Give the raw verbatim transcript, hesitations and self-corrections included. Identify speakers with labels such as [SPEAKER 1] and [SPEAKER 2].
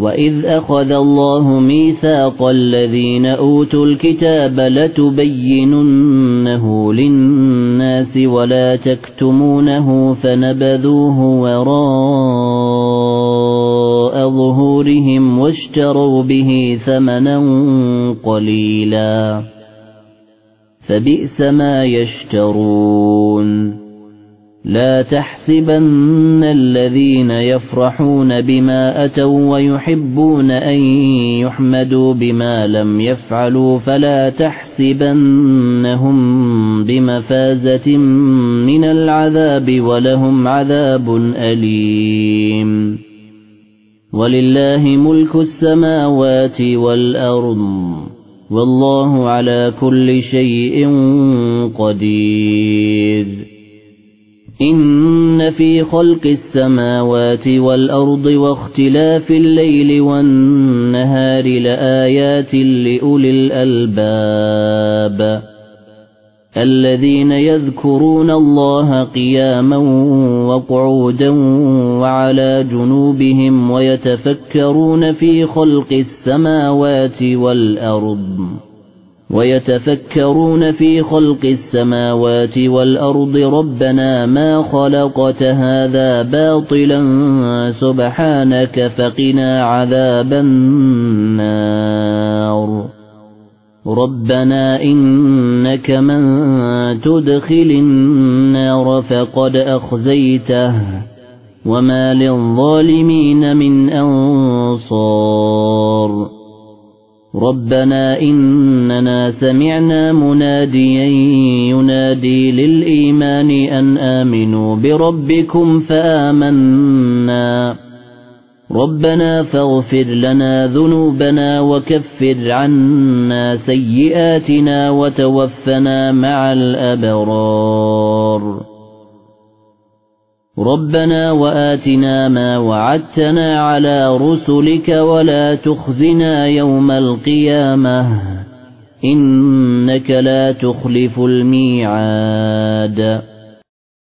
[SPEAKER 1] وَإِذْ أَخَذَ اللَّهُ مِيثَاقَ الَّذِينَ أُوتُوا الْكِتَابَ لَتُبَيِّنُنَّهُ لِلنَّاسِ وَلَا تَكْتُمُونَهُ فَنَبَذُوهُ وَرَاءَ ظُهُورِهِمْ وَاشْتَرَوْا بِهِ ثَمَنًا قَلِيلًا فَبِئْسَ مَا يَشْتَرُونَ لا تحسبن الذين يفرحون بما أتوا ويحبون أن يحمدوا بما لم يفعلوا فلا تحسبنهم بمفازة من العذاب ولهم عذاب أليم ولله ملك السماوات والأرض والله على كل شيء قدير إن في خلق السماوات والأرض واختلاف الليل والنهار لآيات لأولي الألباب الذين يذكرون الله قياما وقعودا وعلى جنوبهم ويتفكرون في خلق السماوات والأرض ويتفكرون في خلق السماوات والأرض ربنا ما خلقت هذا باطلا سبحانك فقنا عذاب النار ربنا إنك من تدخل النار فقد أخزيته وما للظالمين من أنصار ربنا إننا سمعنا مناديا ينادي للإيمان أن آمنوا بربكم فآمنا ربنا فاغفر لنا ذنوبنا وكفر عنا سيئاتنا وتوفنا مع الأبرار ربنا وآتنا ما وعدتنا على رسلك ولا تخزنا يوم القيامة إنك لا تخلف الميعاد